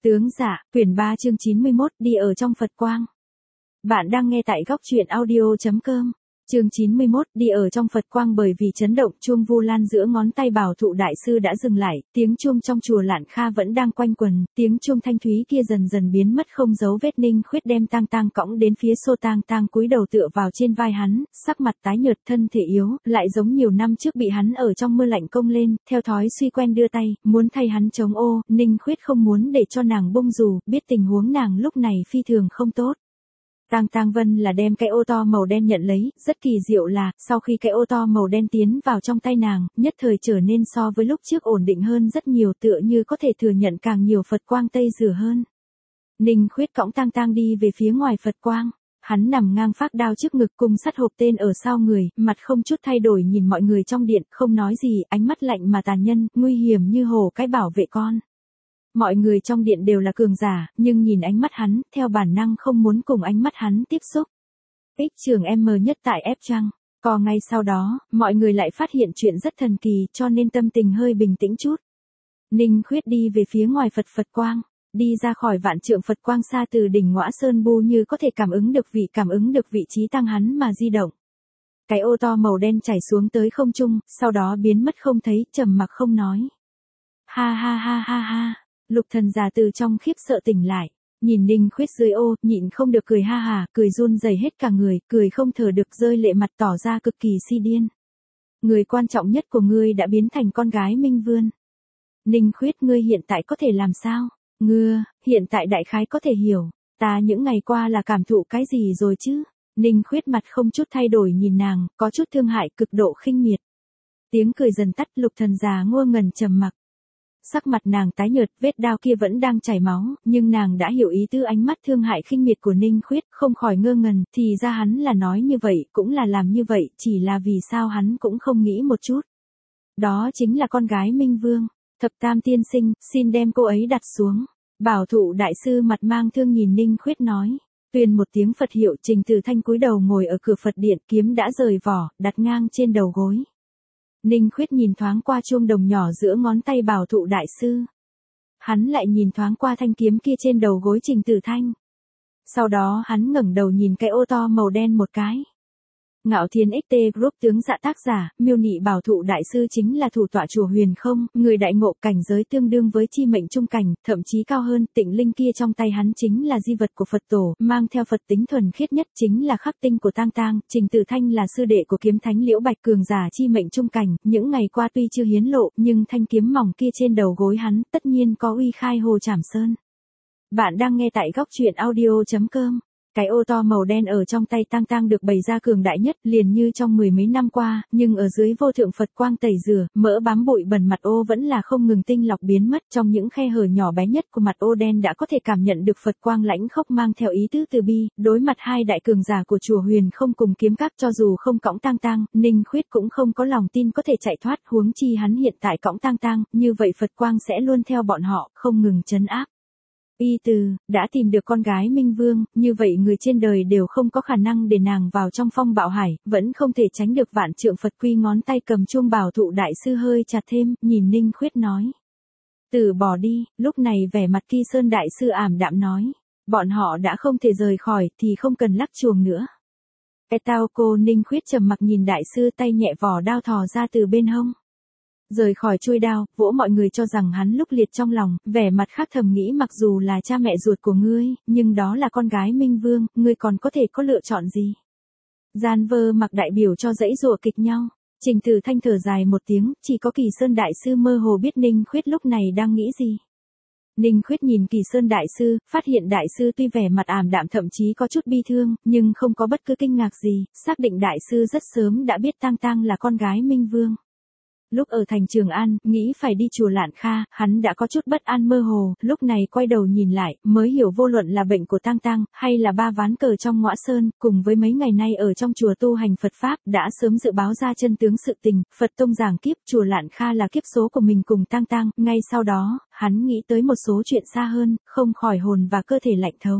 Tướng Dạ, quyển 3 chương 91, đi ở trong Phật quang. Bạn đang nghe tại góc truyện audio.com. Chương 91, đi ở trong Phật quang. Bởi vì chấn động, chuông Vu Lan giữa ngón tay Bảo Thụ đại sư đã dừng lại, tiếng chuông trong chùa Lạn Kha vẫn đang quanh quần, tiếng chuông thanh thúy kia dần dần biến mất không dấu vết. Ninh Khuyết đem Tang Tang cõng đến phía Xô Tang Tang cúi đầu tựa vào trên vai hắn, sắc mặt tái nhợt, thân thể yếu, lại giống nhiều năm trước bị hắn ở trong mưa lạnh công lên, theo thói suy quen đưa tay, muốn thay hắn chống ô. Ninh Khuyết không muốn để cho nàng bung dù, biết tình huống nàng lúc này phi thường không tốt. Tang Tang Vân là đem cái ô to màu đen nhận lấy, rất kỳ diệu là, sau khi cái ô to màu đen tiến vào trong tay nàng, nhất thời trở nên so với lúc trước ổn định hơn rất nhiều, tựa như có thể thừa nhận càng nhiều Phật quang tây rửa hơn. Ninh Khuyết cõng Tang Tang đi về phía ngoài Phật quang, hắn nằm ngang phác đao trước ngực cùng sắt hộp tên ở sau người, mặt không chút thay đổi nhìn mọi người trong điện, không nói gì, ánh mắt lạnh mà tàn nhẫn, nguy hiểm như hổ cái bảo vệ con. Mọi người trong điện đều là cường giả, nhưng nhìn ánh mắt hắn, theo bản năng không muốn cùng ánh mắt hắn tiếp xúc. Ích trường M nhất tại ép trăng. Còn ngay sau đó, mọi người lại phát hiện chuyện rất thần kỳ, cho nên tâm tình hơi bình tĩnh chút. Ninh Khuyết đi về phía ngoài Phật quang, đi ra khỏi vạn trượng Phật quang xa từ đỉnh Ngõa Sơn Bu như có thể cảm ứng được vị trí tăng hắn mà di động. Cái ô to màu đen chảy xuống tới không trung, sau đó biến mất không thấy, trầm mặc không nói. Ha ha ha ha ha. Lục Thần già từ trong khiếp sợ tỉnh lại, nhìn Ninh Khuyết dưới ô, nhịn không được cười ha hà, cười run rẩy hết cả người, cười không thở được, rơi lệ mặt tỏ ra cực kỳ si điên. Người quan trọng nhất của ngươi đã biến thành con gái Minh Vươn. Ninh Khuyết, ngươi hiện tại có thể làm sao? Ngươi, hiện tại đại khái có thể hiểu, ta những ngày qua là cảm thụ cái gì rồi chứ? Ninh Khuyết mặt không chút thay đổi nhìn nàng, có chút thương hại, cực độ khinh miệt. Tiếng cười dần tắt, Lục Thần già ngơ ngẩn trầm mặc. Sắc mặt nàng tái nhợt, vết đao kia vẫn đang chảy máu, nhưng nàng đã hiểu ý tứ ánh mắt thương hại khinh miệt của Ninh Khuyết, không khỏi ngơ ngẩn, thì ra hắn là nói như vậy, cũng là làm như vậy, chỉ là vì sao hắn cũng không nghĩ một chút. Đó chính là con gái Minh Vương, Thập Tam tiên sinh, xin đem cô ấy đặt xuống. Bảo Thụ đại sư mặt mang thương nhìn Ninh Khuyết nói. Tuyên một tiếng Phật hiệu, Trình Từ Thanh cúi đầu ngồi ở cửa Phật điện, kiếm đã rời vỏ, đặt ngang trên đầu gối. Ninh Khuyết nhìn thoáng qua chuông đồng nhỏ giữa ngón tay Bảo Thụ đại sư. Hắn lại nhìn thoáng qua thanh kiếm kia trên đầu gối Trình Từ Thanh. Sau đó hắn ngẩng đầu nhìn cái ô to màu đen một cái. Ngạo Thiên XT Group tướng Dạ tác giả, miêu nị Bảo Thụ đại sư chính là thủ tọa chùa Huyền Không, người đại ngộ, cảnh giới tương đương với chi mệnh trung cảnh, thậm chí cao hơn. Tịnh linh kia trong tay hắn chính là di vật của Phật tổ, mang theo Phật tính thuần khiết nhất, chính là khắc tinh của Tang Tang. Trình Từ Thanh là sư đệ của kiếm thánh Liễu Bạch, cường giả chi mệnh trung cảnh, những ngày qua tuy chưa hiến lộ, nhưng thanh kiếm mỏng kia trên đầu gối hắn, tất nhiên có uy khai hồ trảm sơn. Bạn đang nghe tại góc truyện audio.com. Cái ô to màu đen ở trong tay Tang Tang được bày ra cường đại nhất, liền như trong mười mấy năm qua, nhưng ở dưới vô thượng Phật quang tẩy rửa, mỡ bám bụi bẩn mặt ô vẫn là không ngừng tinh lọc biến mất. Trong những khe hở nhỏ bé nhất của mặt ô đen đã có thể cảm nhận được Phật quang lãnh khốc mang theo ý tứ từ bi. Đối mặt hai đại cường giả của chùa Huyền Không cùng kiếm các, cho dù không cõng Tang Tang, Ninh Khuyết cũng không có lòng tin có thể chạy thoát, huống chi hắn hiện tại cõng Tang Tang, như vậy Phật quang sẽ luôn theo bọn họ, không ngừng trấn áp. Y Từ, đã tìm được con gái Minh Vương, như vậy người trên đời đều không có khả năng để nàng vào trong phong bạo hải, vẫn không thể tránh được vạn trượng Phật quy. Ngón tay cầm chuông Bảo Thụ đại sư hơi chặt thêm, nhìn Ninh Khuyết nói. Từ bỏ đi, lúc này vẻ mặt Kỳ Sơn đại sư ảm đạm nói. Bọn họ đã không thể rời khỏi, thì không cần lắc chuông nữa. Tao cô. Ninh Khuyết trầm mặc nhìn đại sư, tay nhẹ vỏ đao thò ra từ bên hông. Rời khỏi chuôi đao, vỗ mọi người cho rằng hắn lúc liệt trong lòng, vẻ mặt khác thầm nghĩ mặc dù là cha mẹ ruột của ngươi, nhưng đó là con gái Minh Vương, ngươi còn có thể có lựa chọn gì? Gian vơ mặc đại biểu cho dãy rùa kịch nhau. Trình Từ Thanh thở dài một tiếng, chỉ có Kỳ Sơn đại sư mơ hồ biết Ninh Khuyết lúc này đang nghĩ gì. Ninh Khuyết nhìn Kỳ Sơn đại sư, phát hiện đại sư tuy vẻ mặt ảm đạm thậm chí có chút bi thương, nhưng không có bất cứ kinh ngạc gì, xác định đại sư rất sớm đã biết Tang Tang là con gái Minh Vương. Lúc ở thành Trường An, nghĩ phải đi chùa Lạn Kha, hắn đã có chút bất an mơ hồ, lúc này quay đầu nhìn lại, mới hiểu vô luận là bệnh của Tang Tang, hay là ba ván cờ trong Ngõa Sơn, cùng với mấy ngày nay ở trong chùa tu hành Phật Pháp, đã sớm dự báo ra chân tướng sự tình. Phật tông giảng kiếp, chùa Lạn Kha là kiếp số của mình cùng Tang Tang. Ngay sau đó, hắn nghĩ tới một số chuyện xa hơn, không khỏi hồn và cơ thể lạnh thấu.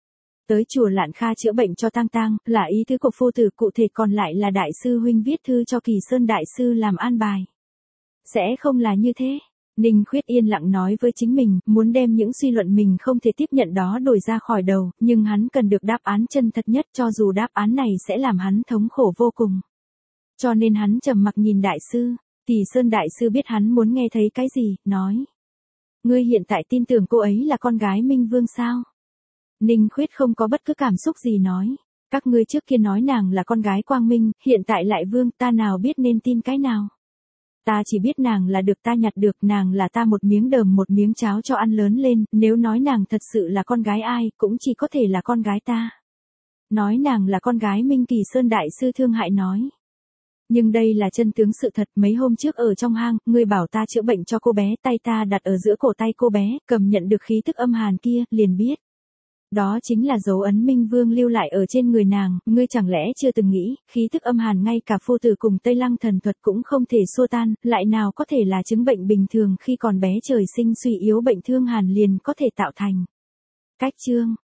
Tới chùa Lạn Kha chữa bệnh cho Tang Tang, là ý tứ của phu tử, cụ thể còn lại là đại sư huynh viết thư cho Kỳ Sơn đại sư làm an bài. Sẽ không là như thế. Ninh Khuyết yên lặng nói với chính mình, muốn đem những suy luận mình không thể tiếp nhận đó đổi ra khỏi đầu, nhưng hắn cần được đáp án chân thật nhất cho dù đáp án này sẽ làm hắn thống khổ vô cùng. Cho nên hắn trầm mặc nhìn đại sư, Tỷ Sơn đại sư biết hắn muốn nghe thấy cái gì, nói. Ngươi hiện tại tin tưởng cô ấy là con gái Minh Vương sao? Ninh Khuyết không có bất cứ cảm xúc gì nói. Các ngươi trước kia nói nàng là con gái Quang Minh, hiện tại lại Vương, ta nào biết nên tin cái nào. Ta chỉ biết nàng là được ta nhặt được, nàng là ta một miếng đờm một miếng cháo cho ăn lớn lên, nếu nói nàng thật sự là con gái ai, cũng chỉ có thể là con gái ta. Nói nàng là con gái Minh Kỳ Sơn đại sư thương hại nói. Nhưng đây là chân tướng sự thật, mấy hôm trước ở trong hang, ngươi bảo ta chữa bệnh cho cô bé, tay ta đặt ở giữa cổ tay cô bé, cầm nhận được khí tức âm hàn kia, liền biết. Đó chính là dấu ấn Minh Vương lưu lại ở trên người nàng, ngươi chẳng lẽ chưa từng nghĩ, khí tức âm hàn ngay cả phu tử cùng Tây Lăng thần thuật cũng không thể xua tan, lại nào có thể là chứng bệnh bình thường khi còn bé trời sinh suy yếu bệnh thương hàn liền có thể tạo thành. Cách chương